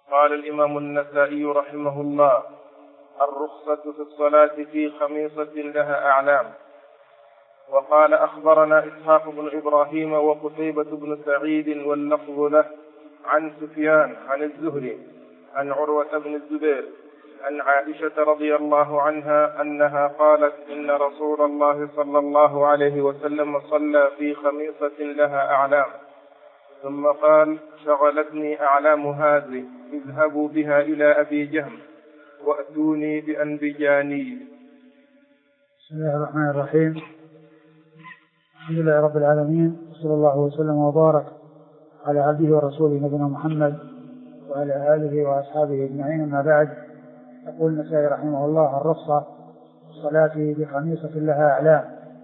قال الإمام النسائي رحمه الله: الرخصة في الصلاة في خميصة لها أعلام. وقال: أخبرنا إسحاق بن إبراهيم وقتيبة بن سعيد واللفظ له عن سفيان عن الزهري عن عروة بن الزبير عن عائشة رضي الله عنها أنها قالت: إن رسول الله صلى الله عليه وسلم صلى في خميصة لها أعلام، ثم قال: شغلتني أعلام هذه، اذهبوا بها إلى أبي جهم وأتوني بأنبجاني. بسم الله الرحمن الرحيم. الحمد لله رب العالمين، صلى الله وسلم وبارك على عبده ورسوله نبينا محمد وعلى آله وأصحابه أجمعين. أما بعد، يقول النسائي رحمه الله: الرخصة في الصلاة بخميصة لها أعلام.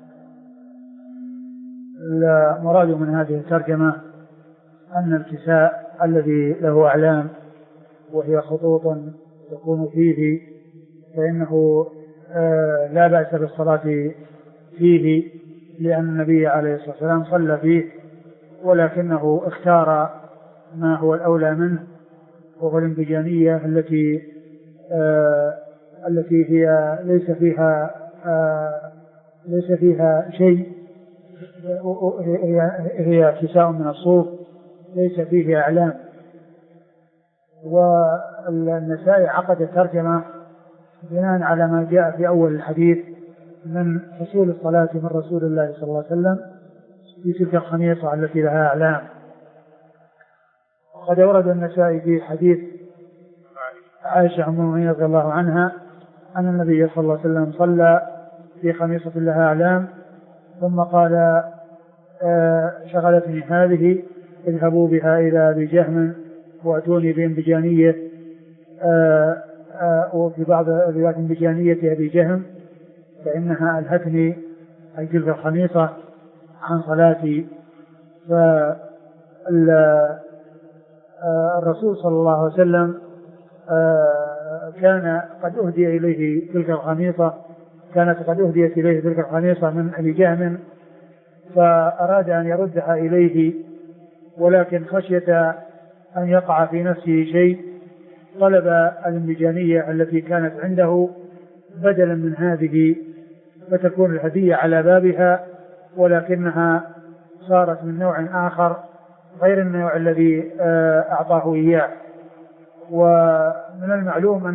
المراد من هذه الترجمة أن الكساء الذي له أعلام وهي خطوط تكون فيه فإنه لا بأس بالصلاة فيه، لأن النبي عليه الصلاة والسلام صلى فيه، ولكنه اختار ما هو الأولى منه، وهو الانبجانية التي هي ليس فيها شيء، هي كساء من الصوف ليس فيه أعلام. والنسائي عقد الترجمة بناء على ما جاء في أول الحديث من حصول الصلاة من رسول الله صلى الله عليه وسلم في تلك الخميصة التي لها أعلام. وقد ورد النسائي في حديث عائشة أم المؤمنين رضي الله عنها أن النبي صلى الله عليه وسلم صلى في خميصة لها أعلام، ثم قال: شغلتني هذه، اذهبوا بها إلى أبي جهم وأتوني بانبجانية. وفي بعض روايات انبجانية أبي جهم، فإنها ألهتني أي تلك الخميصة عن صلاتي. فالرسول صلى الله عليه وسلم كان قد أهدي إليه تلك الخميصة، كانت قد أهديت إليه تلك الخميصة من أبي جهم، فأراد أن يردها إليه، ولكن خشية أن يقع في نفسه شيء طلب الانبجانية التي كانت عنده بدلا من هذه، فتكون الهدية على بابها، ولكنها صارت من نوع آخر غير النوع الذي أعطاه إياه. ومن المعلوم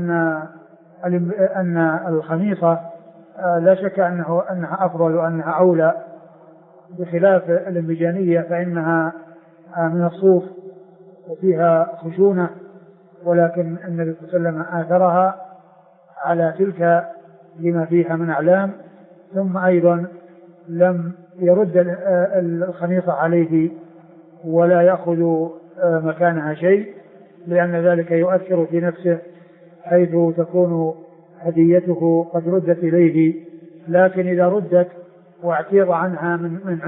أن الخميصة لا شك أنها أفضل وأنها أولى، بخلاف الانبجانية فإنها من الصوف وفيها خشونة، ولكن النبي صلى الله عليه وسلم آثرها على تلك لما فيها من أعلام، ثم أيضا لم يرد الخميصة عليه ولا يأخذ مكانها شيء، لأن ذلك يؤثر في نفسه، حيث تكون هديته قد ردت إليه. لكن إذا ردت واعتيض عنها من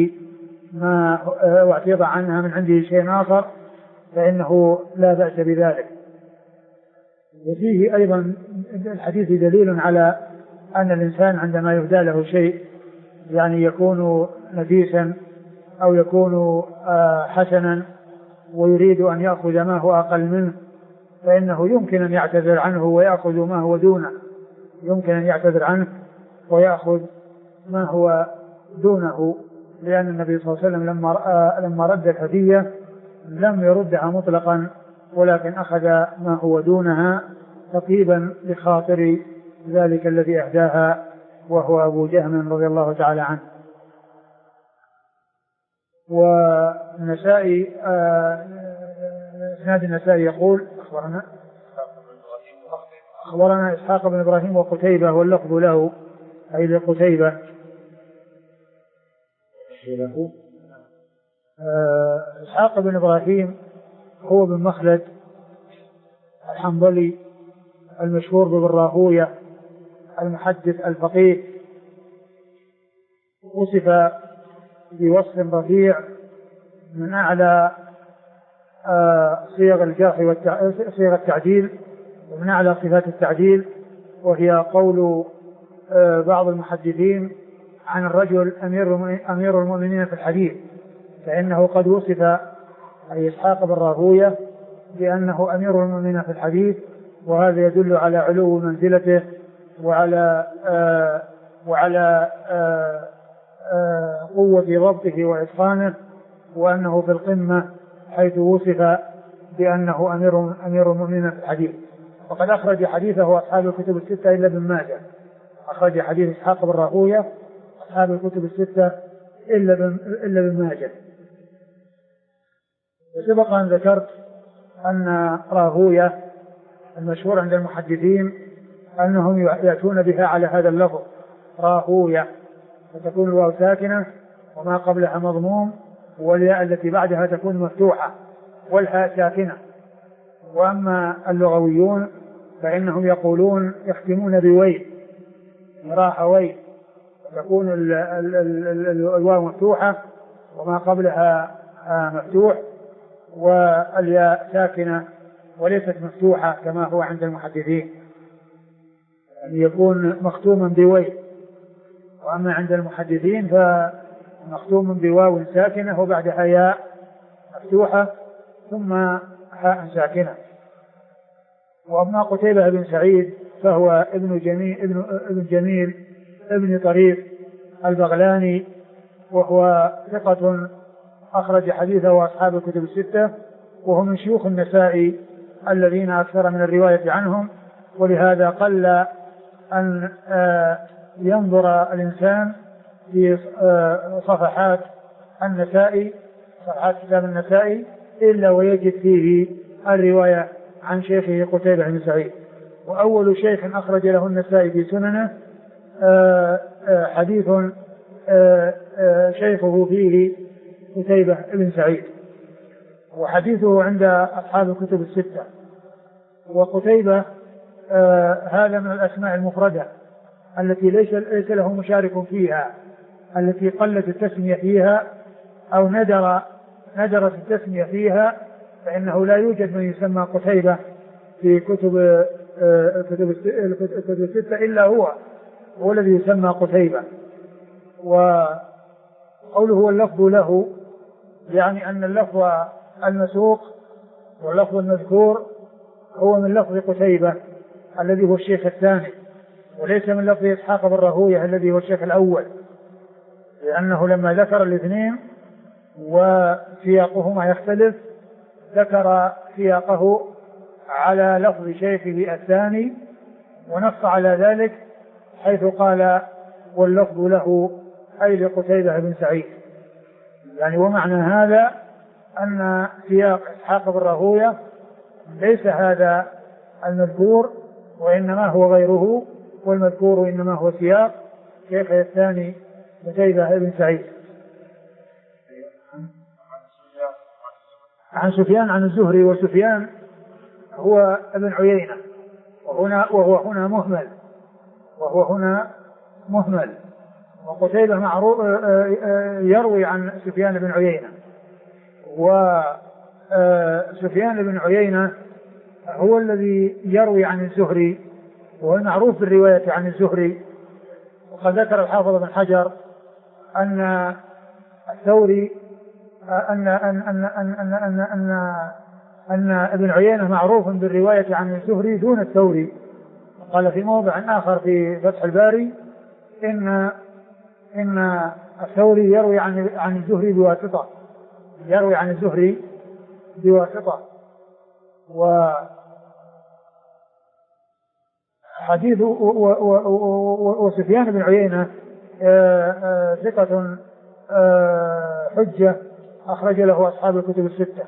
عنده شيء آخر فإنه لا بأس بذلك. وفيه أيضا الحديث دليل على أن الإنسان عندما يهدى له شيء، يعني يكون نفيسا أو يكون حسنا ويريد أن يأخذ ما هو أقل منه، فإنه يمكن أن يعتذر عنه ويأخذ ما هو دونه، يمكن أن يعتذر عنه ويأخذ ما هو دونه، لأن النبي صلى الله عليه وسلم لما رد الهدية لم يردها مطلقا، ولكن أخذ ما هو دونها تطيبا لخاطر ذلك الذي أهداها، وهو أبو جهم رضي الله تعالى عنه. والنسائي اسناد النسائي يقول: أخبرنا إسحاق بن إبراهيم وقتيبة واللفظ له أي لقتيبة. إسحاق بن إبراهيم هو بن مخلد الحنظلي المشهور بابن راهوية المحدث الفقيه، وصف بوصف رفيع من أعلى صيغ الجرح صيغ التعديل، ومن أعلى صفات التعديل، وهي قول بعض المحدثين عن الرجل أمير المؤمنين في الحديث، فإنه قد وصف أي إسحاق بن راهوية بأنه أمير المؤمنين في الحديث، وهذا يدل على علو منزلته وعلى قوة ضبطه وإتقانه، وأنه في القمة حيث وصف بأنه أمير المؤمنين في الحديث. وقد أخرج حديثه أصحاب الكتب الستة إلا ابن ماجه، أخرج حديث إسحاق بن راهوية أصحاب الكتب الستة إلا ابن ماجه. وسبق أن ذكرت أن راهوية المشهور عند المحدثين أنهم يأتون بها على هذا اللفظ راهوية، فتكون الواو ساكنة وما قبلها مضموم، والياء التي بعدها تكون مفتوحة والهاء ساكنة. وأما اللغويون فإنهم يقولون يختمون بويل، راهوي، تكون الواو مفتوحة وما قبلها مفتوح، والياء ساكنة وليست مفتوحة كما هو عند المحدثين، يعني يكون مختوما بويل. وأما عند المحدثين فمختوم بواو ساكنة وبعدها ياء مفتوحة ثم هاء ساكنة. وأما قتيبة بن سعيد فهو ابن جميل ابن طريف البغلاني، وهو ثقة أخرج حديثه أصحاب الكتب الستة، وهو من شيوخ النسائي الذين أكثر من الرواية عنهم. ولهذا قل أن ينظر الإنسان في صفحات النسائي، صفحات كتاب النسائي، إلا ويجد فيه الرواية عن شيخه قتيبة بن سعيد. وأول شيخ أخرج له النسائي في سننه حديث شيخه فيه قتيبة بن سعيد، وحديثه عند أصحاب الكتب الستة. وقتيبة هذا من الأسماء المفردة التي ليس له مشارك فيها، التي قلت التسمية فيها أو ندرت التسمية فيها، فإنه لا يوجد من يسمى قتيبة في كتب الستة إلا هو الذي يسمى قتيبة. وقوله هو اللفظ له يعني أن اللفظ المسوق واللفظ المذكور هو من لفظ قتيبة الذي هو الشيخ الثاني، وليس من لفظ إسحاق بن راهوية الذي هو الشيخ الأول، لأنه لما ذكر الاثنين وسياقهما يختلف ذكر سياقه على لفظ شيخه الثاني ونص على ذلك حيث قال واللفظ له أي لقتيبة بن سعيد. يعني ومعنى هذا أن سياق إسحاق بن راهوية ليس هذا المذكور وإنما هو غيره، والمذكور إنما هو سياق شيخه الثاني قتيبة بن سعيد. عن سفيان عن الزهري، وسفيان هو ابن عيينة، وهو هنا مهمل، وقتيبة معروف يروي عن سفيان بن عيينة. وسفيان بن عيينة هو الذي يروي عن الزهري، وهو المعروف بالرواية عن الزهري. وقد ذكر الحافظ بن حجر أن الثوري أن ابن عيينة معروف بالرواية عن الزهري دون الثوري. قال في موضع آخر في فتح الباري إن الثوري يروي عن الزهري بواسطة، يروي عن الزهري بواسطة. وحديث وسفيان بن عيينة ثقة حجة أخرج له أصحاب الكتب الستة.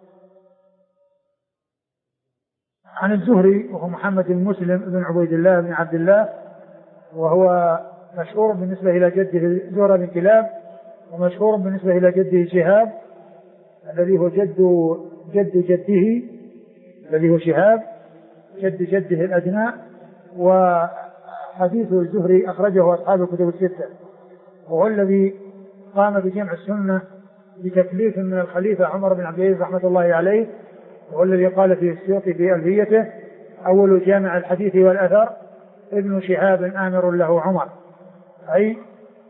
عن الزهري وهو محمد بن مسلم بن عبيد الله بن عبد الله، وهو مشهور بالنسبة إلى جده زهرة بن كلاب، ومشهور بالنسبة إلى جده شهاب الذي هو جد جده الذي هو شهاب جد جده الأدنى. وحديث الزهري أخرجه أصحاب الكتب الستة، وهو الذي قام بجمع السنة بتكليف من الخليفة عمر بن عبد العزيز رحمة الله عليه، وهو الذي قال في السيوطي في ألفيته أول جامع الحديث والأثر ابن شهاب آمر له عمر، أي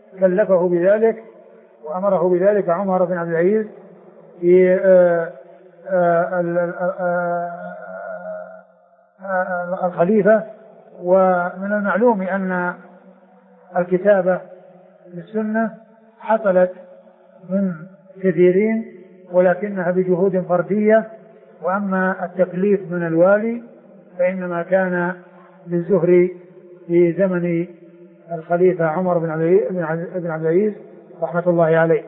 كلفه بذلك وأمره بذلك عمر بن عبد العزيز في الخليفة. ومن المعلوم أن الكتابة للسنة حصلت من كثيرين ولكنها بجهود فردية، وأما التكليف من الوالي فإنما كان للزهري في زمن الخليفة عمر بن عبد العزيز رحمة الله عليه.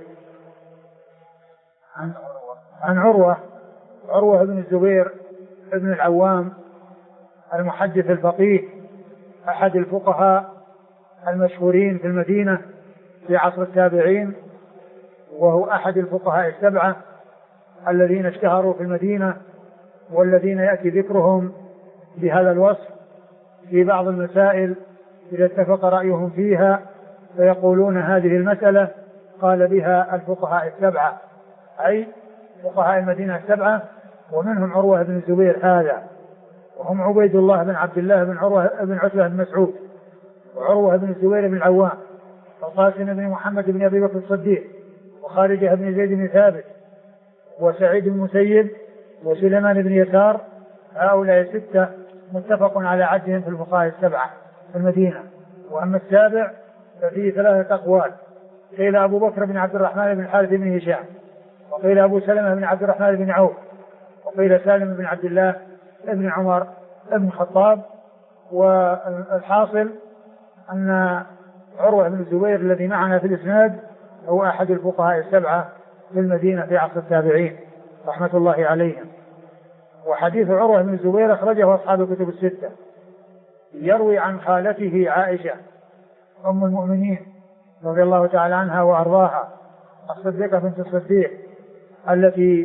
عن عروة بن الزبير بن العوام المحدث الفقيه أحد الفقهاء المشهورين في المدينة في عصر التابعين، وهو أحد الفقهاء السبعة الذين اشتهروا في المدينة والذين يأتي ذكرهم بهذا الوصف في بعض المسائل إذا اتفق رأيهم فيها فيقولون هذه المسألة قال بها الفقهاء السبعة، أي فقهاء المدينة السبعة، ومنهم عروة بن الزبير هذا، وهم عبيد الله بن عبد الله بن عروة بن عتبة بن مسعود، وعروة بن الزبير بن العوام، وقاسم بن محمد بن أبي بكر الصديق، وخارجة بن زيد بن ثابت، وسعيد بن المسيب، وسليمان بن يسار. هؤلاء الستة متفق على عدهم في الفقهاء السبعة في المدينة. وأما السابع ففيه ثلاثة أقوال، قيل أبو بكر بن عبد الرحمن بن الحارث بن هشام، وقيل أبو سلمة بن عبد الرحمن بن عوف، وقيل سالم بن عبد الله بن عمر بن الخطاب. والحاصل أن عروة بن الزبير الذي معنا في الإسناد هو أحد الفقهاء السبعة في المدينة في عصر التابعين رحمة الله عليهم. وحديث عروة بن الزبير أخرجه أصحاب الكتب الستة، يروي عن خالته عائشة أم المؤمنين رضي الله تعالى عنها وأرضاها الصديقة بنت الصديق التي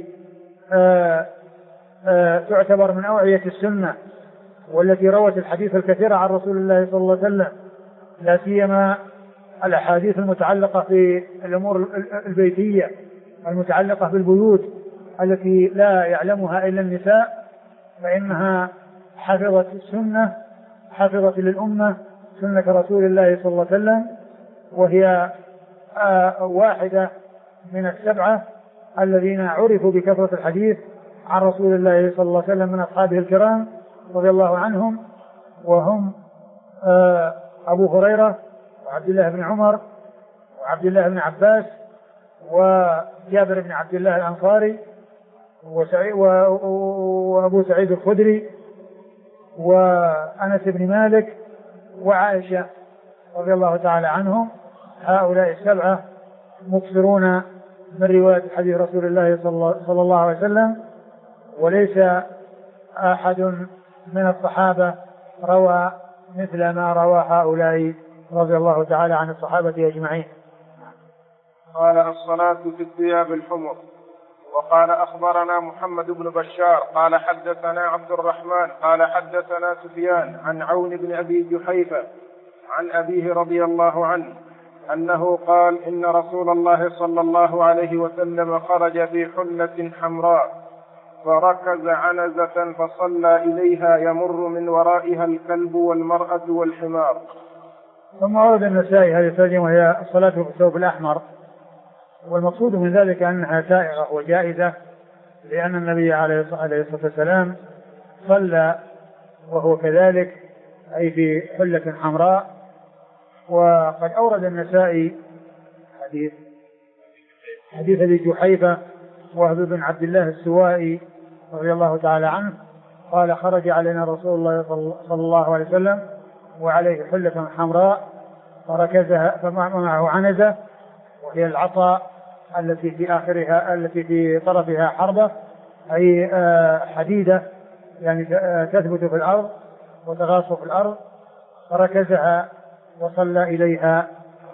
تعتبر من أوعية السنة، والتي روت الحديث الكثير عن رسول الله صلى الله عليه وسلم، لا سيما الأحاديث المتعلقة في الأمور البيتية المتعلقة بالبيوت التي لا يعلمها إلا النساء، فإنها حفظت السنة، حفظت للأمة سنة رسول الله صلى الله عليه وسلم، وهي واحدة من السبعة الذين عرفوا بكثرة الحديث عن رسول الله صلى الله عليه وسلم من أصحابه الكرام رضي الله عنهم، وهم أبو هريرة وعبد الله بن عمر وعبد الله بن عباس وجابر بن عبد الله الأنصاري وأبو سعيد الخدري وأنس بن مالك وعائشة رضي الله تعالى عنهم. هؤلاء السبعة مكثرون من رواية حديث رسول الله صلى الله عليه وسلم، وليس أحد من الصحابة روى مثل ما روى هؤلاء رضي الله تعالى عن الصحابة أجمعين. قال الصلاة في الثياب الحمر. وقال أخبرنا محمد بن بشار قال حدثنا عبد الرحمن قال حدثنا سفيان عن عون بن أبي جحيفة عن أبيه رضي الله عنه أنه قال إن رسول الله صلى الله عليه وسلم خرج في حلة حمراء فركز عنزة فصلى إليها يمر من ورائها الكلب والمرأة والحمار. ثم ورد النسائي هذه الترجمة وهي الصلاة في الثوب الأحمر، والمقصود من ذلك أنها سائغة وجائزة، لأن النبي عليه الصلاة والسلام صلى وهو كذلك أي في حلة حمراء. وقد أورد النسائي حديث أبي جحيفة وهب بن عبد الله السوائي رضي الله تعالى عنه قال خرج علينا رسول الله صلى الله عليه وسلم وعليه حلة حمراء فركزها فمعه عنزة، وهي العصا التي في آخرها التي في طرفها حربة أي حديدة يعني تثبت في الأرض وتغاص في الأرض، فركزها وصلى إليها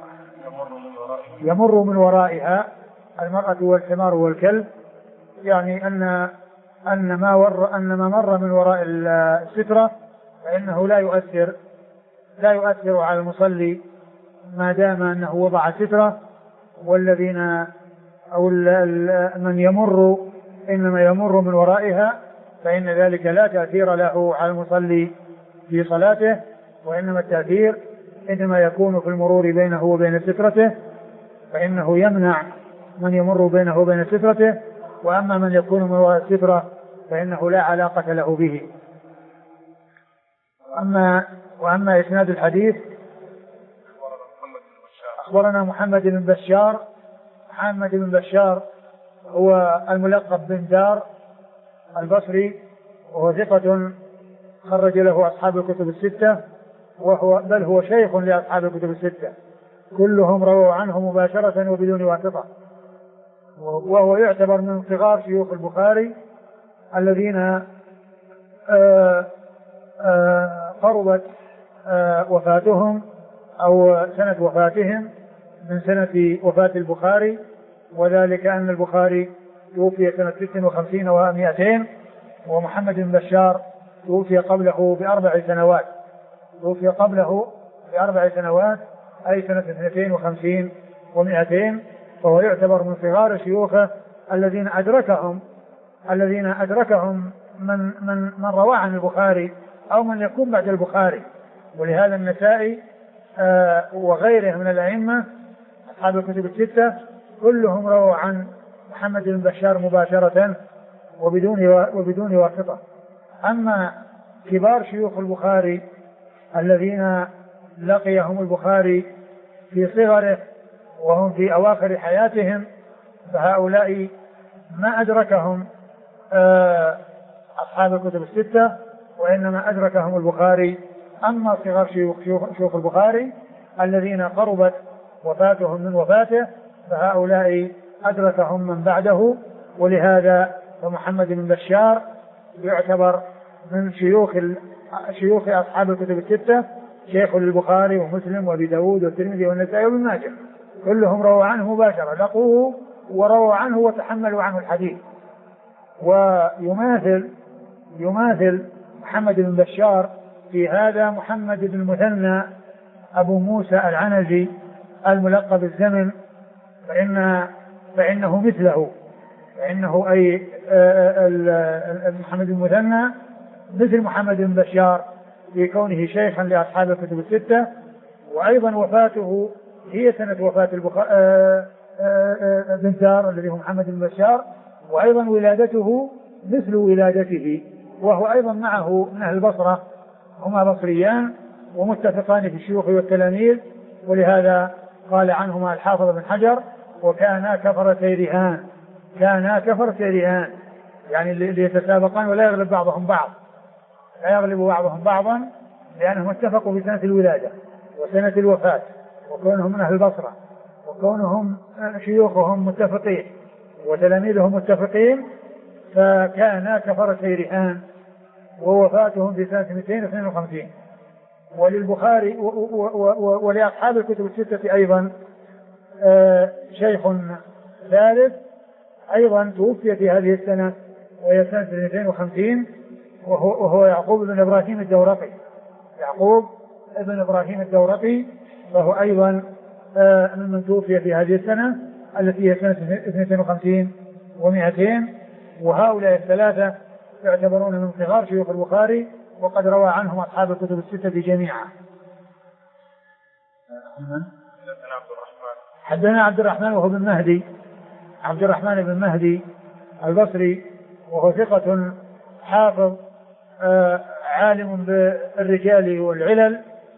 يمر من ورائها المرأة والحمار والكلب، يعني أن ما مر من وراء السترة فإنه لا يؤثر على المصلي ما دام أنه وضع سترة، والذين أو من يمر إنما يمر من ورائها فإن ذلك لا تأثير له على المصلي في صلاته، وإنما التأثير إنما يكون في المرور بينه وبين سترته، فإنه يمنع من يمر بينه وبين سترته وأما من يكون من وراء السترة فإنه لا علاقة له به. وأما إسناد الحديث أخبرنا محمد بن بشار. محمد بن بشار هو الملقب بن دار البصري، وهو ثقة خرج له أصحاب الكتب الستة، بل هو شيخ لأصحاب الكتب الستة، كلهم رووا عنه مباشرة وبدون واسطة، وهو يعتبر من صغار شيوخ البخاري الذين قربت وفاتهم أو سنة وفاتهم من سنة وفاة البخاري، وذلك أن البخاري توفي سنة 56 و200، ومحمد بن بشار توفي قبله بأربع سنوات أي سنة 52 و200، فهو يعتبر من صغار شيوخه الذين أدركهم من روى عن البخاري أو من يكون بعد البخاري. ولهذا النسائي وغيره من الأئمة أصحاب الكتب الستة كلهم رووا عن محمد بن بشار مباشرة وبدون واسطة. أما كبار شيوخ البخاري الذين لقيهم البخاري في صغره وهم في أواخر حياتهم فهؤلاء ما أدركهم أصحاب الكتب الستة، وإنما أدركهم البخاري. أما صغار شيوخ البخاري الذين قربت وفاتهم من وفاته فهؤلاء أدركهم من بعده، ولهذا فمحمد بن بشار يعتبر من شيوخ أصحاب الكتب الستة، شيخ للبخاري ومسلم وأبي داود والترمذي والنسائي وابن ماجه، كلهم رووا عنه مباشرة، لقوه ورووا عنه وتحملوا عنه الحديث. ويماثل محمد بن بشار في هذا محمد بن المثنى أبو موسى العنزي الملقب الزمن، فإنه مثله، فإنه أي محمد بن المثنى مثل محمد بن بشار في كونه شيخا لأصحاب الكتب الستة، وأيضا وفاته هي سنة وفاة بن دار الذي هو محمد بن بشار، وأيضا ولادته مثل ولادته، وهو أيضا معه من أهل البصرة، هما بصريان ومتفقان في الشيوخ والتلاميذ، ولهذا قال عنهما الحافظ بن حجر وكانا كفرتي رهان، يعني اللي يتسابقان ولا يغلب بعضهم بعضا لأنهم اتفقوا في سنة الولادة وسنة الوفاة، وكونهم من أهل البصرة وكونهم شيوخهم متفقين وتلاميذهم متفقين، فكانا كفرتي رهان، ووفاتهم في سنة 252. وللبخاري ولأصحاب الكتب الستة أيضا شيخ ثالث أيضا توفي في هذه السنة وهي سنة 250، وهو يعقوب بن إبراهيم الدورقي، فهو أيضا من توفي في هذه السنة التي هي سنة 52 و200. وهؤلاء الثلاثة يعتبرون من صغار شيوخ البخاري، وقد روى عنهم أصحاب الكتب الستة جميعا. حدثنا عبد الرحمن وهو بن مهدي، عبد الرحمن بن مهدي البصري، وهو ثقة حافظ عالم بالرجال والعلل،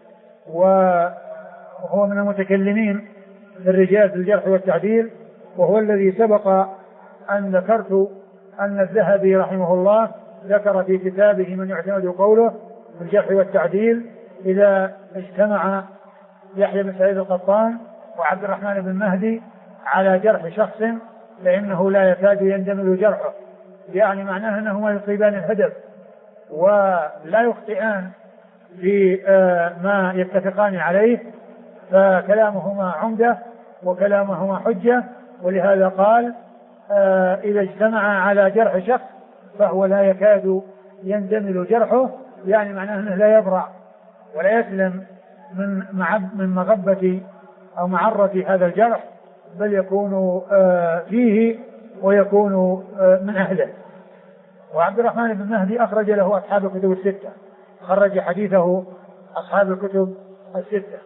وهو من المتكلمين في الرجال في الجرح والتعديل، وهو الذي سبق أن ذكرت أن الذهبي رحمه الله ذكر في كتابه من يعتمد قوله في الجرح والتعديل إذا اجتمع يحيى بن سعيد القطان وعبد الرحمن بن مهدي على جرح شخص فإنه لا يكاد يندمل جرحه، يعني معناه أنهما يصيبان الهدف ولا يخطئان في ما يتفقان عليه، فكلامهما عمدة وكلامهما حجة. ولهذا قال إذا اجتمع على جرح شخص فهو لا يكاد يندمل جرحه، يعني معناه أنه لا يبرع ولا يسلم من مغبة أو معرة هذا الجرح، بل يكون فيه ويكون من أهله. وعبد الرحمن بن مهدي أخرج له أصحاب الكتب الستة، خرج حديثه أصحاب الكتب الستة.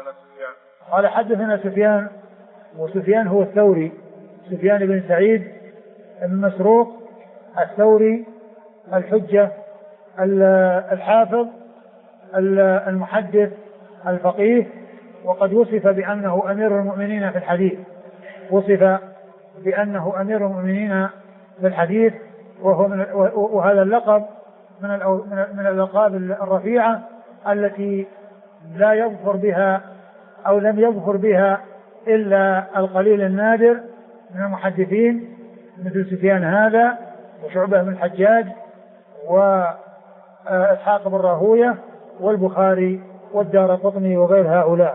قال حدثنا سفيان، وسفيان هو الثوري، سفيان بن سعيد بن مسروق الثوري الحجة الحافظ المحدث الفقيه، وقد وصف بأنه أمير المؤمنين في الحديث، وصف بأنه أمير المؤمنين في الحديث، وهذا اللقب من الألقاب الرفيعة التي لا يظفر بها أو لم يظفر بها إلا القليل النادر من المحدثين، مثل سفيان هذا وشعبة بن الحجاج وإسحاق بن راهوية والبخاري والدارقطني وغير هؤلاء.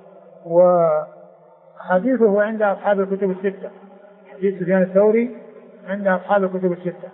وحديثه عند أصحاب الكتب الستة، حديث سفيان الثوري عند أصحاب الكتب الستة.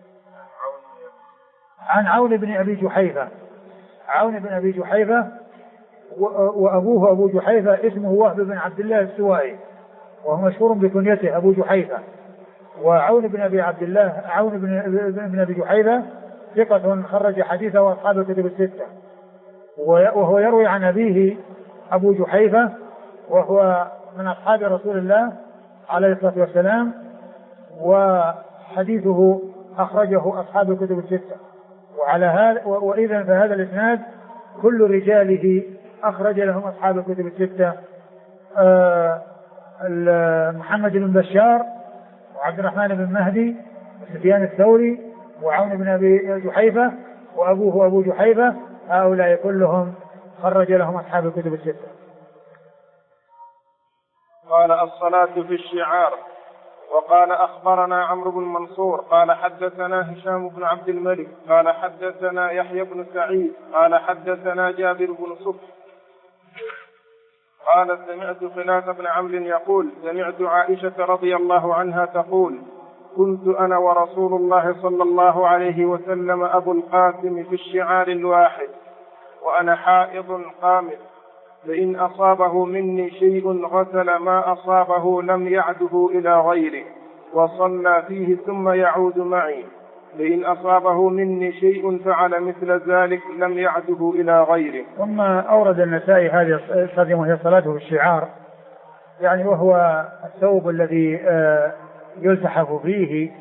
عن عون بن أبي جحيفة، عون بن أبي جحيفة وأبوه أبو جحيفة اسمه وهب بن عبد الله السوائي، وهو مشهور بكنيته أبو جحيفة. وعون بن أبي عبد الله، عون بن أبي جحيفة ثقة خرج حديثه وأصحاب الكتب الستة، وهو يروي عن أبيه أبو جحيفة وهو من أصحاب رسول الله عليه الصلاة والسلام، وحديثه أخرجه أصحاب الكتب الستة. وعلى هذا وإذا فهذا الإسناد كل رجاله أخرج لهم أصحاب الكتب الستة، محمد بن بشار وعبد الرحمن بن مهدي وسفيان الثوري وعون بن أبي جحيفة وأبوه أبو جحيفة، هؤلاء كلهم خرج لهم أصحاب الكتب الستة. قال الصلاة في الشعار. وقال أخبرنا عمرو بن منصور قال حدثنا هشام بن عبد الملك قال حدثنا يحيى بن سعيد قال حدثنا جابر بن صبح قال سمعت خلاف بن عمرو يقول سمعت عائشة رضي الله عنها تقول كنت أنا ورسول الله صلى الله عليه وسلم أبو القاسم في الشعار الواحد وأنا حائض قامل، فإن أصابه مني شيء غسل ما أصابه لم يعده إلى غيره وصلى فيه ثم يعود معي، فإن أصابه مني شيء فعل مثل ذلك لم يعده إلى غيره. ثم أورد النسائي هذه الصلاة وهي صلاته بالشعار، يعني وهو الثوب الذي يلتحف فيه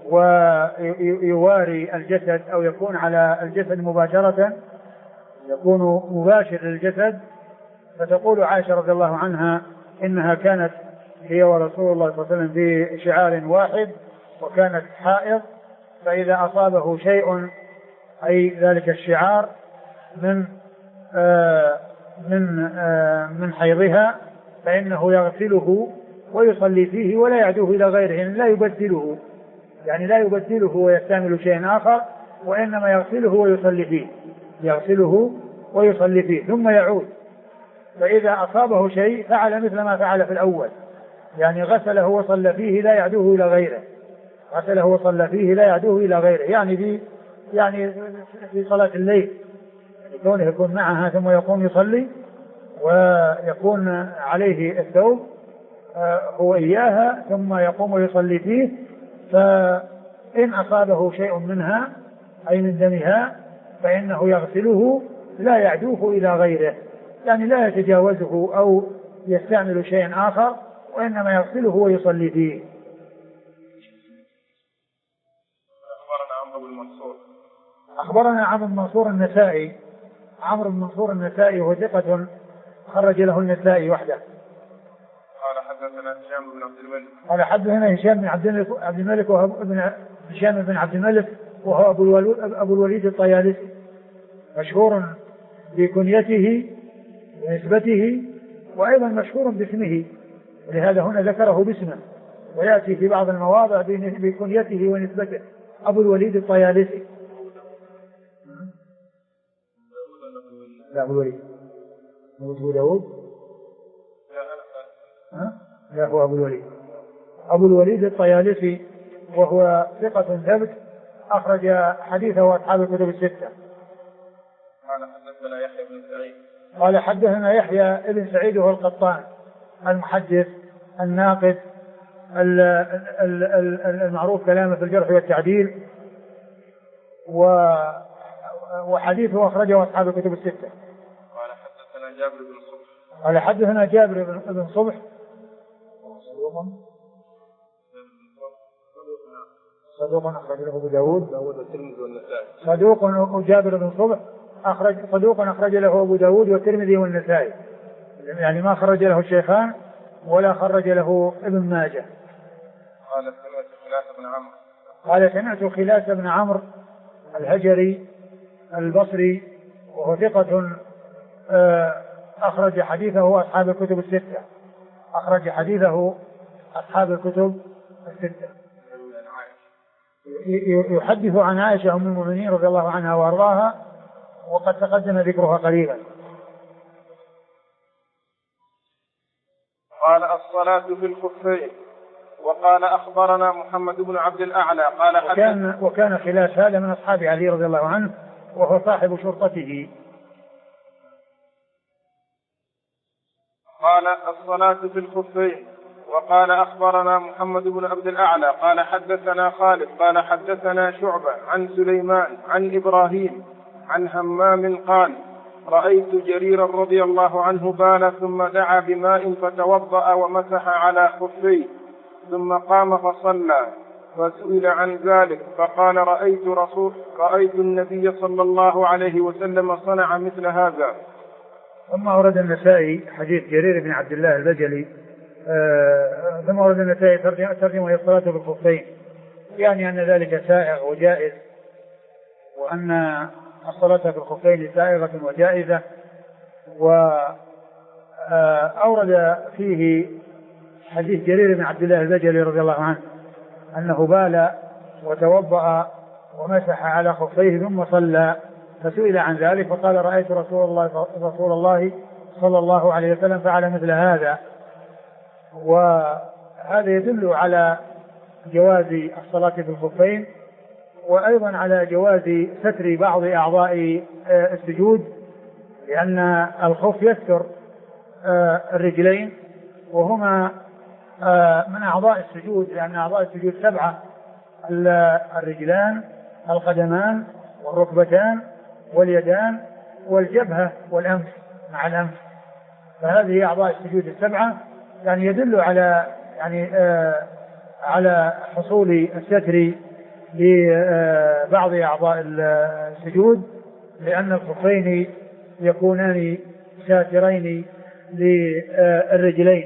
ويواري الجسد أو يكون على الجسد مباشرة، يكون مباشر للجسد. فتقول عائشة رضي الله عنها إنها كانت هي ورسول الله صلى الله عليه وسلم في شعار واحد وكانت حائض، فإذا أصابه شيء أي ذلك الشعار من حيضها فإنه يغسله ويصلي فيه ولا يعدوه إلى غيره، يعني لا يبدله ويستعمل شيء آخر، وإنما يغسله ويصلي فيه ثم يعود. فإذا أصابه شيء فعل مثل ما فعل في الأول، يعني غسله وصلى فيه لا يعدوه إلى غيره، يعني في صلاة الليل كونه يكون معها ثم يقوم يصلي ويكون عليه الثوب هو إياها ثم يقوم ويصلي فيه، فإن أصابه شيء منها أي من دمها فإنه يغسله لا يعدوه إلى غيره، يعني لا يتجاوزه أو يستعمل شيء آخر، وإنما يغسله ويصلي فيه. أخبرنا عمرو بن منصور النسائي، عمرو بن منصور النسائي وهو ثقة خرج له النسائي وحده. قال حدثنا هشام بن عبد الملك قال حدثنا هشام بن عبد الملك وهو هشام بن عبد الملك وهو أبو الوليد الطيالسي، مشهور بكنيته ونسبته وأيضا مشهور باسمه، ولهذا هنا ذكره باسمه، ويأتي في بعض المواضع بكنيته ونسبته، أبو الوليد الطيالسي. لا أبو الوليد أبو داود لا هو أبو الوليد الطيالسي، وهو ثقة ثبت أخرج حديثه أصحاب الكتب الستة. قال حدثنا يحيى بن سعيد قال حدثنا يحيى بن سعيد وهو القطان المحدث الناقد المعروف كلامه في الجرح والتعديل، وحديثه أخرجه أصحاب الكتب الستة. قال حدثنا جابر بن صبح قال حدثنا جابر بن صبح صدوق أخرج له أبو داود والترمذي والنسائي. صدوق وجابر بن صبح صدوق أخرج له أبو داود والترمذي والنسائي، يعني ما خرج له الشيخان ولا خرج له ابن ماجه. قال سمعت خلاس بن عمرو الهجري البصري وهو ثقة أخرج حديثه أصحاب الكتب الستة. أخرج حديثه أصحاب الكتب الستة. يحدث عن عائشة أم المؤمنين رضي الله عنها وأرضاها، وقد تقدم ذكرها قريبا. قال الصلاة في الخفين. وقال أخبرنا محمد بن عبد الأعلى قال وكان خلاف هذا من أصحاب علي رضي الله عنه وهو صاحب شرطته. قال الصلاة في الخفين. وقال أخبرنا محمد بن عبد الأعلى قال حدثنا خالد قال حدثنا شعبة عن سليمان عن إبراهيم عن همام قال رأيت جريرا رضي الله عنه بال ثم دعا بماء فتوضأ ومسح على خفيه ثم قام فصلى، فسئل عن ذلك فقال رأيت النبي صلى الله عليه وسلم صنع مثل هذا. ثم أورد النسائي حديث جرير بن عبد الله البجلي. ثم أورد النسائي ترجمة الصلاة بالخفين، يعني أن ذلك سائغ وجائز، وأن الصلاة في الخفين سائغة وجائزة. وأورد فيه حديث جرير بن عبد الله البجلي رضي الله عنه أنه بال وتوضأ ومسح على خفيه ثم صلى، فسئل عن ذلك فقال رأيت رسول الله صلى الله عليه وسلم فعل مثل هذا. وهذا يدل على جواز الصلاة بالخفين، وأيضا على جواز ستر بعض أعضاء السجود، لأن الخف يستر الرجلين وهما من أعضاء السجود، لأن أعضاء السجود 7: الرجلان، القدمان، والركبتان، واليدان، والجبهة، والأنف مع الأنف. فهذه أعضاء السجود 7، يعني يدل على حصول الستر لبعض أعضاء السجود، لأن الخفين يكونان ساترين للرجلين.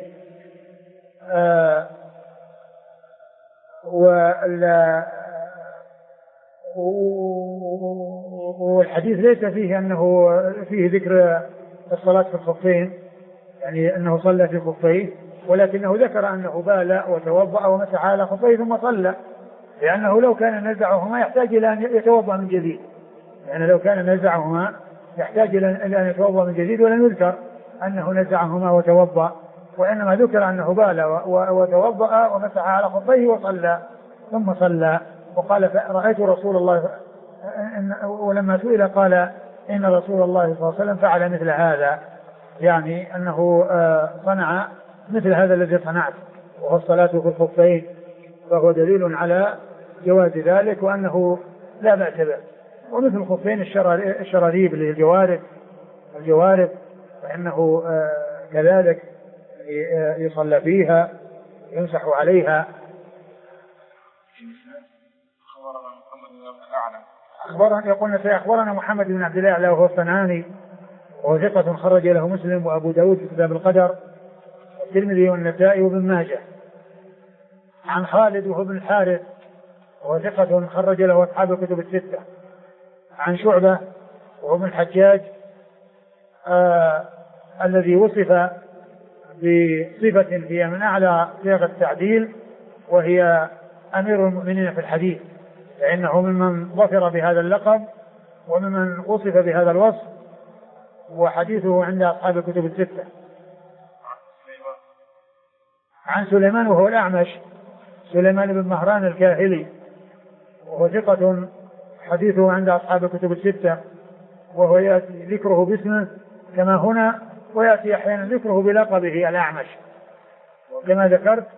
والحديث ليس فيه أنه فيه ذكر الصلاة في الخفين، يعني أنه صلى في خفيه، ولكنه ذكر أنه بال وتوضأ ومسح على خفيه ثم صلى، لأنه لو كان نزعهما يحتاج إلى أن يتوضأ من جديد، يعني لو كان نزعهما يحتاج إلى أن يتوضأ من جديد، ولم يذكر أنه نزعهما وتوضأ، وإنما ذكر أنه بال وتوضأ ومسح على خفيه وصلى ثم صلى. وقال رأيت رسول الله، ولما سئل قال إن رسول الله صلى الله عليه وسلم فعل مثل هذا، يعني أنه صنع مثل هذا الذي صنعت، وهو الصلاة في الخفين، فهو دليل على جواز ذلك وأنه لا بأس به. ومثل الخفين الشراريب الجوارب فإنه كذلك يصلى فيها يمسح عليها. أخبرنا محمد بن عبد الأعلى وهو الصنعاني وهو ثقة خرج له مسلم وأبو داود في كتاب القدر والترمذي والنسائي وابن ماجه. عن خالد وهو بن الحارث وهو ثقة خرج له أصحاب الكتب الستة. عن شعبة وهو بن الحجاج الذي وصف بصفة هي من أعلى صيغ التعديل، وهي أمير المؤمنين في الحديث، فإنه ممن ظفر بهذا اللقب وممن وصف بهذا الوصف، وحديثه عند أصحاب الكتب الستة. عن سليمان وهو الأعمش، سليمان بن مهران الكاهلي، وهو ثقة حديثه عند أصحاب الكتب الستة، وهو يأتي ذكره باسمه كما هنا، ويأتي أحيانا ذكره بلقبه الأعمش. وكما ذكرت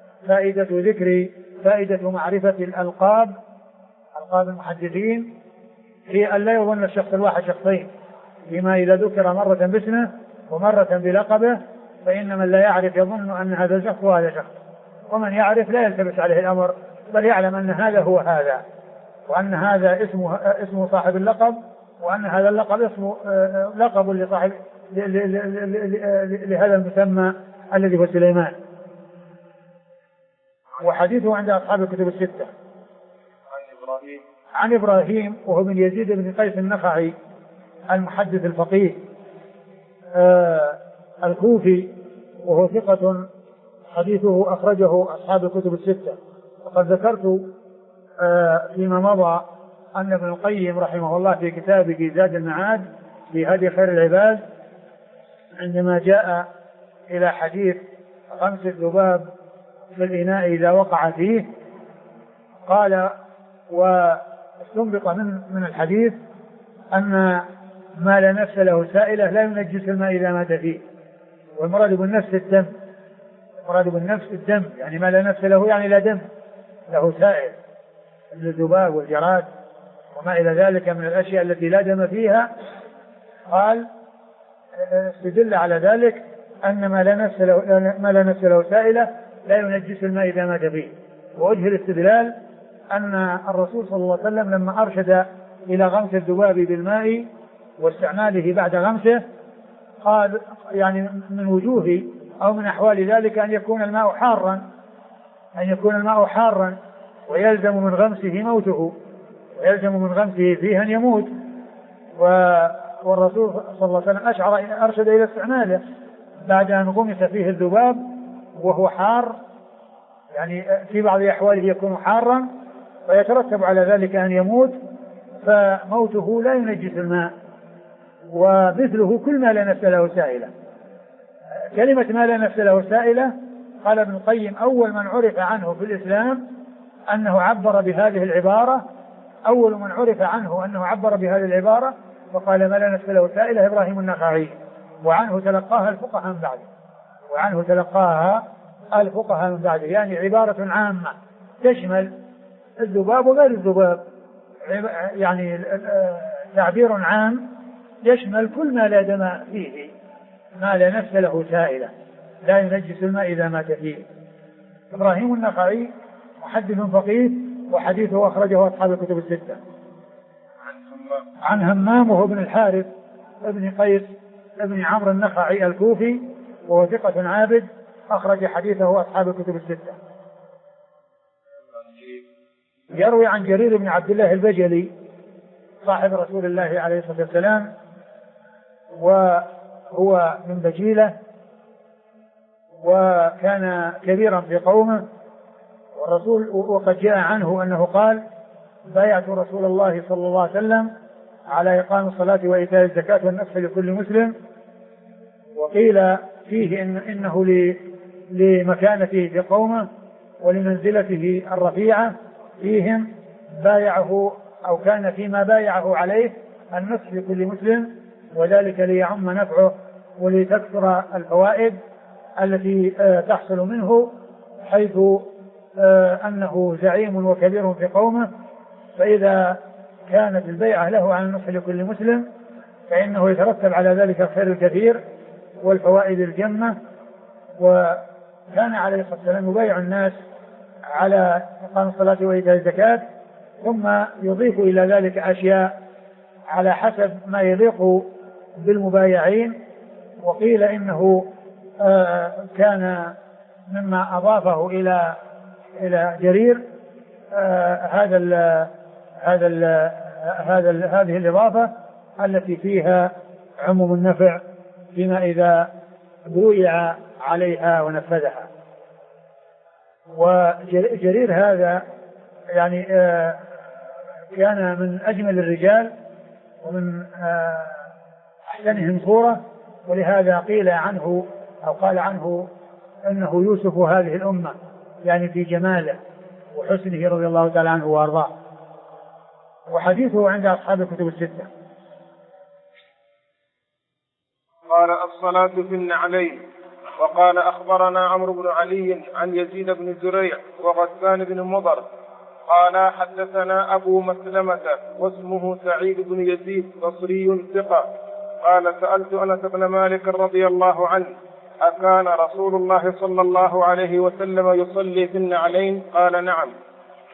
فائدة معرفة ألقاب المحدثين هي أن لا يظن الشخص الواحد شخصين، بما إذا ذكر مرة باسمه ومرة بلقبه، فإن من لا يعرف يظن أن هذا شخص وهذا شخص، ومن يعرف لا يلتبس عليه الأمر بل يعلم أن هذا هو هذا، وأن هذا اسمه صاحب اللقب، وأن هذا اللقب اسمه لقب لصاحب لهذا المسمى الذي هو سليمان. وحديثه عند أصحاب الكتب الستة. عن إبراهيم وهو بن يزيد بن قيس النخعي المحدث الفقيه الكوفي، وهو ثقة حديثه أخرجه أصحاب الكتب الستة. وقد ذكرت فيما مضى أن ابن القيم رحمه الله في كتابه زاد المعاد في هدي خير العباد عندما جاء إلى حديث غمس الذباب في الإناء إذا وقع فيه قال واستنبط من الحديث أن ما لا نفس له سائلة لا ينجس الماء إذا مات فيه، والمراد بالنفس الدم، المراد بالنفس الدم، يعني ما لا نفس له يعني لا دم له سائل، الذباب والجراد وما إلى ذلك من الأشياء التي لا دم فيها. قال استدل على ذلك أن ما لا نفس له سائلة لا ينجس الماء إذا مات فيه. ووجه الاستدلال أن الرسول صلى الله عليه وسلم لما أرشد إلى غمس الذباب بالماء واستعماله بعد غمسه قال يعني من وجوه أو من أحوال ذلك أن يكون الماء حارا ويلزم من غمسه موته، ويلزم من غمسه فيه أن يموت. والرسول صلى الله عليه وسلم أرشد إلى استعماله بعد أن غمس فيه الذباب وهو حار، يعني في بعض أحواله يكون حارا ويترتب على ذلك أن يموت، فموته لا ينجس الماء. ومثله كل ما لا نفس له سائلة. كلمة ما لا نفس له سائلة قال ابن القيم أول من عرف عنه في الإسلام أنه عبر بهذه العبارة، أول من عرف عنه أنه عبر بهذه العبارة وقال ما لا نفس له سائلة إبراهيم النخعي، وعنه تلقاها الفقهاء من بعده، يعني عبارة عامة تشمل الذباب وغير الذباب، يعني تعبير عام يشمل كل ما لا دم فيه، ما لا نفس له سائلة لا ينجس الماء إذا مات فيه. إبراهيم النخعي محدث فقيه وحديثه أخرجه أصحاب الكتب الستة. عن همام وهو ابن الحارث ابن قيس ابن عمرو النخعي الكوفي وهو ثقة عابد أخرج حديثه أصحاب الكتب الستة. يروي عن جرير بن عبد الله البجلي صاحب رسول الله عليه الصلاة والسلام، وهو من بجيلة وكان كبيرا في قومه، والرسول وقد جاء عنه أنه قال بايعت رسول الله صلى الله عليه وسلم على إقام الصلاة وإيتاء الزكاة والنصح لكل مسلم. وقيل فيه إنه لمكانته في قومه ولمنزلته الرفيعة فيهم بايعه أو كان فيما بايعه عليه النصح لكل مسلم، وذلك ليعم نفعه ولتكثر الفوائد التي تحصل منه، حيث أنه زعيم وكبير في قومه، فإذا كانت البيعة له على النصح لكل مسلم فإنه يترتب على ذلك الخير الكثير والفوائد الجمة. وكان عليه الصلاة والسلام يبايع الناس على إقام الصلاة وإيتاء الزكاة، ثم يضيف إلى ذلك أشياء على حسب ما يليق بالمبايعين. وقيل إنه كان مما أضافه إلى جرير هذه الإضافة التي فيها عموم النفع فيما إذا بويع عليها ونفذها. وجرير هذا يعني كان من أجمل الرجال ومن أحسنهم صورة، ولهذا قيل عنه أو قال عنه أنه يوسف هذه الأمة، يعني في جماله وحسنه رضي الله تعالى عنه وأرضاه. وحديثه عند أصحاب الكتب الستة. قال الصلاة في النعلين. وقال أخبرنا عمرو بن علي عن يزيد بن زريع وغسان بن مضر قال حدثنا أبو مسلمة واسمه سعيد بن يزيد بصري ثقة قال سألت أنس بن مالك رضي الله عنه أكان رسول الله صلى الله عليه وسلم يصلي في النعلين؟ قال نعم.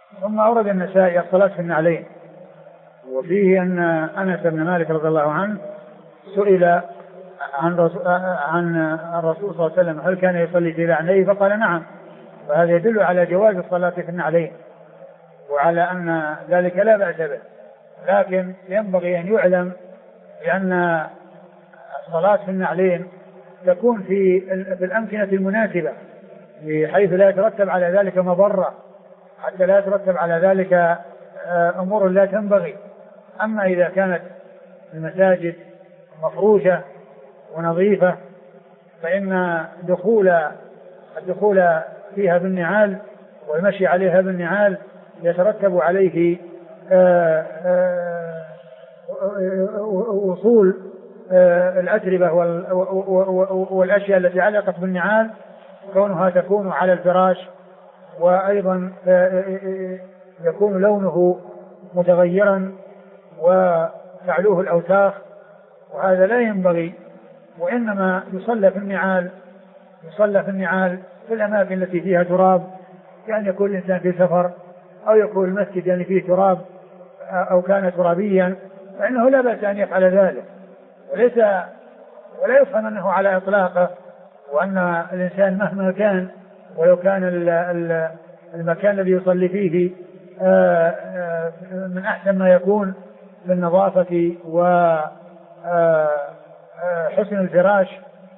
ثم أورد النسائي الصلاة في النعلين، وفيه أن أنس بن مالك رضي الله عنه سئل عن الرسول صلى الله عليه وسلم هل كان يصلي في نعليه فقال نعم، وهذا يدل على جواز الصلاة في النعلين وعلى أن ذلك لا بأس به، لكن ينبغي أن يعلم بأن الصلاة في النعلين تكون في الأمكنة المناسبة بحيث لا يترتب على ذلك مضرة، حتى لا يترتب على ذلك أمور لا تنبغي. أما إذا كانت المساجد مفروشة ونظيفة فإن الدخول فيها بالنعال والمشي عليها بالنعال يترتب عليه وصول الأتربة والأشياء التي علقت بالنعال، كونها تكون على الفراش، وأيضا يكون لونه متغيرا وتعلوه الأوساخ، وهذا لا ينبغي. وإنما يصلى في النعال في الأماكن التي فيها تراب، يعني يكون الإنسان في سفر أو يكون المسجد يعني فيه تراب أو كان ترابيا، فإنه لا بأس أن يفعل ذلك، ولا يفهم أنه على إطلاقه، وأن الإنسان مهما كان ولو كان المكان الذي يصلي فيه من أحسن ما يكون بالنظافة وحسن الفراش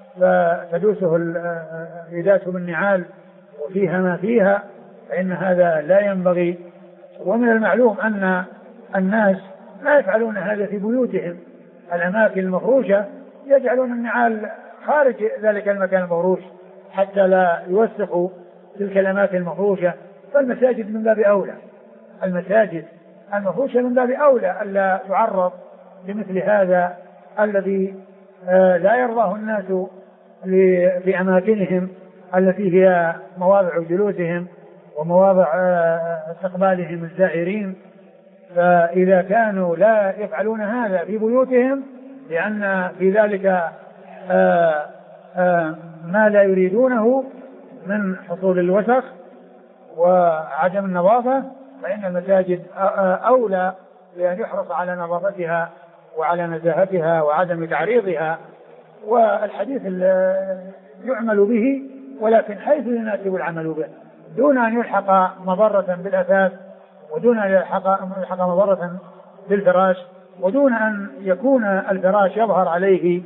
يداسه بالنعال وفيها ما فيها، فإن هذا لا ينبغي. ومن المعلوم أن الناس لا يفعلون هذا في بيوتهم، الأماكن المفروشة يجعلون النعال خارج ذلك المكان المفروش حتى لا يوسخوا تلك الأماكن المفروشة. فالمساجد من باب أولى، المساجد المفروشة من باب أولى ألا تعرض لمثل هذا الذي لا يرضاه الناس في أماكنهم التي هي مواضع جلوسهم ومواضع استقبالهم الزائرين. فإذا كانوا لا يفعلون هذا في بيوتهم لأن في ذلك ما لا يريدونه من حصول الوسخ وعدم النظافة، فإن المساجد أولى بأن يحرص على نظافتها وعلى نزاهتها وعدم تعريضها. والحديث يعمل به ولكن حيث يناسب العمل به، دون أن يلحق مضرة بالأثاث، ودون أن يلحق مضرة بالفراش، ودون أن يكون الفراش يظهر عليه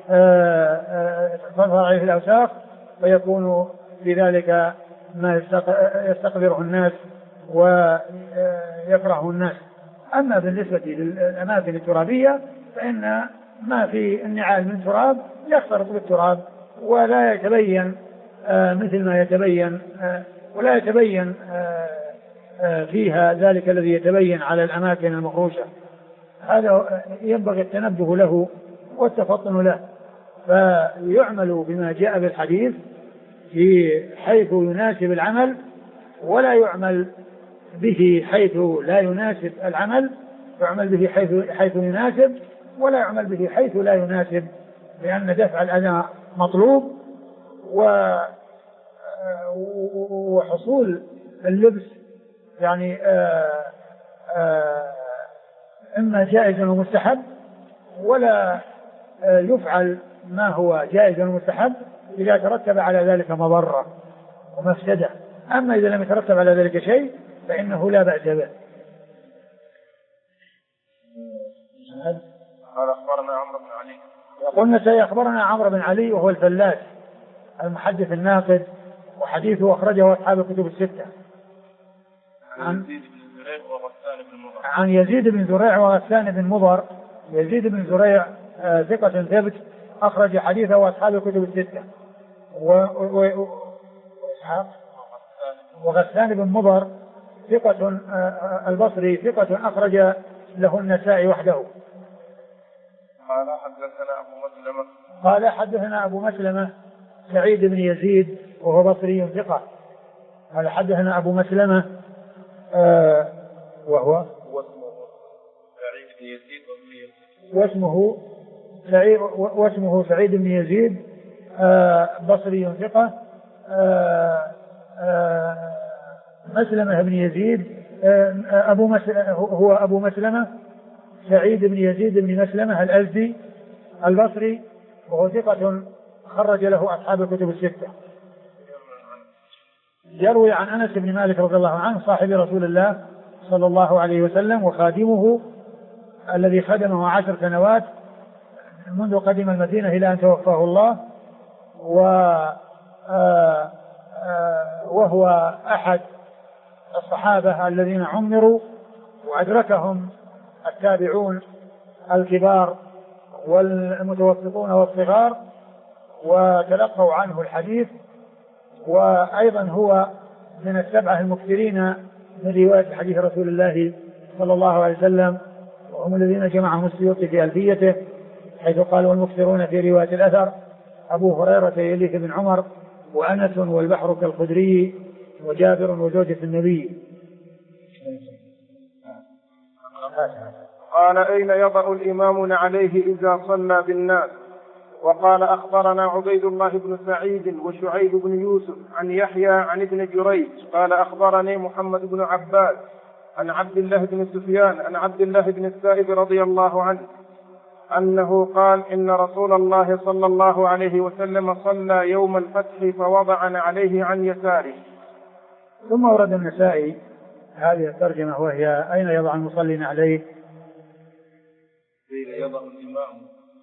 الأوساخ فيكون بذلك ما يستقذره الناس ويكرهه الناس. أما بالنسبة للأماكن الترابية فإن ما في النعال من تراب يختلط بالتراب ولا يتبين مثل ما يتبين، ولا يتبين فيها ذلك الذي يتبين على الأماكن المفروشة. هذا ينبغي التنبه له والتفطن له، فيعمل بما جاء بالحديث في حيث يناسب العمل، ولا يعمل به حيث لا يناسب العمل، يعمل به حيث يناسب، ولا يعمل به حيث لا يناسب، لأن دفع الأذى مطلوب وحصول اللبس يعني إما جائز ومستحب، ولا يفعل ما هو جائز ومستحب إذا ترتب على ذلك مضرة ومفسدة. أما إذا لم يترتب على ذلك شيء فإنه لا بأس به. قال أخبرنا عمرو بن علي. قلنا سيخبرنا عمرو بن علي وهو الفلاس المحدث الناقد، وحديثه أخرجه أصحاب الكتب الستة. عن يزيد بن زريع وغسان بن مضر. يزيد بن زريع ثقة ثبت أخرج حديثه أصحاب الكتب الستة. وغسان بن مضر ثقة البصري ثقة أخرج له النسائي وحده. قال حدثنا أبو مسلمة سعيد بن يزيد وهو بصري ثقة. قال حدثنا أبو مسلمة وهو واسمه سعيد بن يزيد بصري ثقة. مسلمة بن يزيد هو أبو مسلمة سعيد بن يزيد بن مسلمة الأزدي البصري، وهو ثقة خرج له أصحاب الكتب الستة. يروي عن أنس بن مالك رضي الله عنه صاحب رسول الله صلى الله عليه وسلم وخادمه الذي خدمه 10 سنوات منذ قدم المدينة إلى أن توفاه الله، وهو أحد الصحابة الذين عمروا وأدركهم التابعون الكبار والمتوسطون والصغار وتلقوا عنه الحديث، وأيضا هو من السبعة المكثرين من رواية حديث رسول الله صلى الله عليه وسلم، وهم الذين جمعهم السيوطي في ألفيته حيث قال والمكثرون في رواية الأثر أبو هريرة يليه بن عمر وأنس والبحر كالخدري وجابر وزوجة النبي. قال أين يضع الإمام عليه إذا صلى بالناس؟ وقال أخبرنا عبيد الله بن سعيد وشعيب بن يوسف عن يحيى عن ابن جريج قال أخبرني محمد بن عباد عن عبد الله بن سفيان عن عبد الله بن السائب رضي الله عنه أنه قال إن رسول الله صلى الله عليه وسلم صلى يوم الفتح فوضعنا عليه عن يساره. ثم ورد النسائي هذه الترجمة وهي أين يضع المصلين عليه؟ يضع الإمام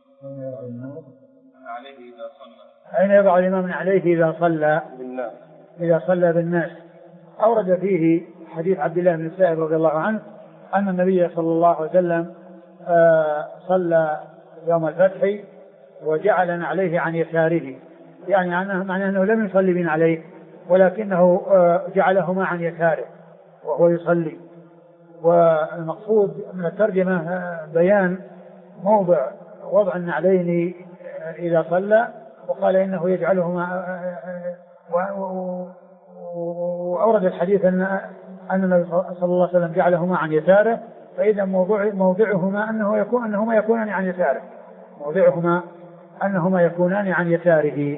عليه إذا صلى. أين يضع الإمام عليه إذا صلى بالناس؟ إذا صلى بالناس. أورد فيه حديث عبد الله بن السائب رضي الله عنه أن النبي صلى الله عليه وسلم صلى يوم الفتح وجعلنا عليه عن يساره، يعني معناه أنه لم يصلي بنا عليه ولكنه جعلهما عن يساره وهو يصلي. والمقصود من الترجمة بيان موضع وضع النعلين إذا صلى، وقال إنه يجعلهما، وأورد الحديث أن النبي صلى الله عليه وسلم جعلهما عن يساره، فإذا موضعهما أنهما يكونان عن يساره، موضعهما أنهما يكونان عن يساره.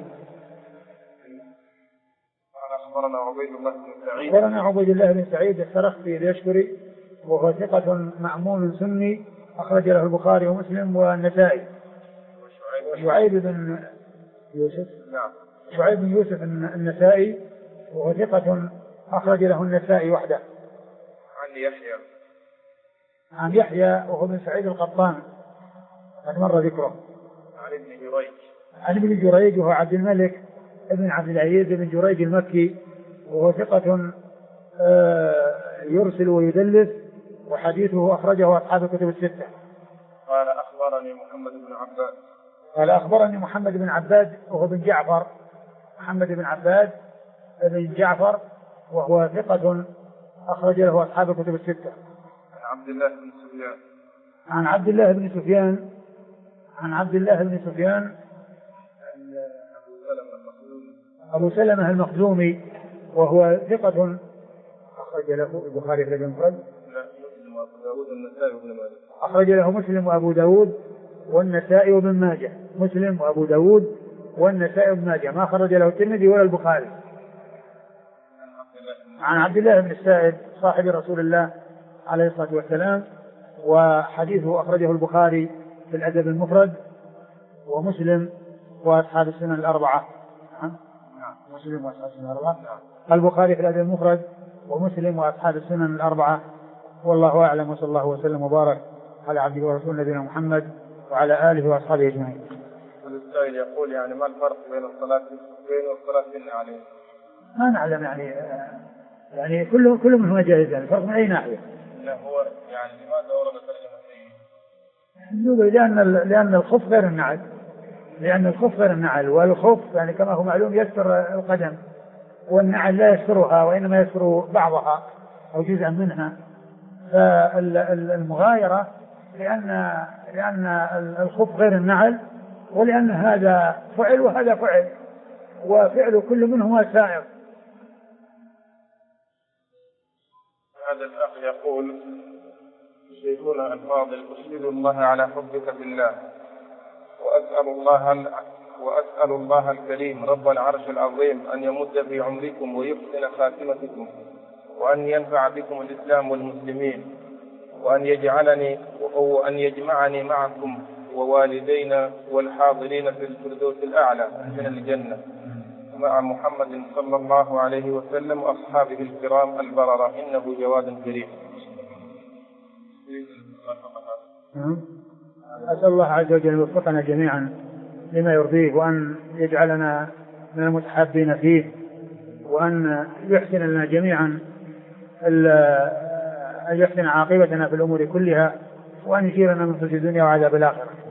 أخبرنا عبيد الله بن سعيد السرخسي اليشكري وهو ثقة مأمون سني أخرج له البخاري ومسلم والنسائي. وشعيب بن يوسف النسائي وهو ثقة أخرج له النسائي وحده. عن يحيى وهو بن سعيد القطان قد مر ذكره. عن ابن جريج وهو عبد الملك ابن عبد العزيز بن جريج المكي وهو ثقة يرسل ويدلس وحديثه أخرجه أصحاب الكتب الستة. قال أخبرني محمد بن عباد وهو بن جعفر، محمد بن عباد بن جعفر وهو ثقة أخرج له أصحاب الكتب الستة. عن عبد الله بن سفيان أبو سلمة المخزومي وهو ثقة أخرج له البخاري في المفرد، أخرج له مسلم وأبو داود والنسائي وابن ماجه، مسلم وأبو داود والنسائي وابن ماجه، ما خرج له الترمذي ولا البخاري. عن عبد الله بن السائب صاحب رسول الله عليه الصلاة والسلام، وحديثه أخرجه البخاري في الأدب المفرد ومسلم وأصحاب السنن الأربعة. مسلم وأصحاب السنن الأربعة، البخاري في الأدب المفرد ومسلم وأصحاب السنن الأربعة. والله أعلم، وصلى الله وسلم وبارك على عبده ورسوله نبينا محمد وعلى آله وأصحابه أجمعين. السائل يقول يعني ما الفرق بين الصلاة بالنعلين؟ ما نعلم يعني كل منهما جائز، يعني الفرق من أي ناحية؟ هو يعني لماذا ورد ترجمة لأن الخف غير النعل، والخف يعني كما هو معلوم يستر القدم، والنعل لا يسترها وإنما يستر بعضها أو جزءا منها. فالمغايرة لأن الخف غير النعل، ولأن هذا فعل وهذا فعل، وفعل كل منهما سائر. هذا الأخ يقول شيخنا الفاضل أشهد الله على حبك بالله وأسأل الله الكريم رب العرش العظيم أن يمد في عمركم ويحسن خاتمتكم وأن ينفع بكم الإسلام والمسلمين، وأن يجمعني معكم ووالدينا والحاضرين في الفردوس الأعلى من الجنة مع محمد صلى الله عليه وسلم وأصحابه الكرام البررة، إنه جواد كريم. أسأل الله عز وجل أن يوفقنا جميعا لما يرضيه، وأن يجعلنا من المتحابين فيه، وأن يحسن لنا جميعا أن يحسن عاقبتنا في الأمور كلها، وأن يجيرنا من خزي الدنيا وعذاب الآخرة.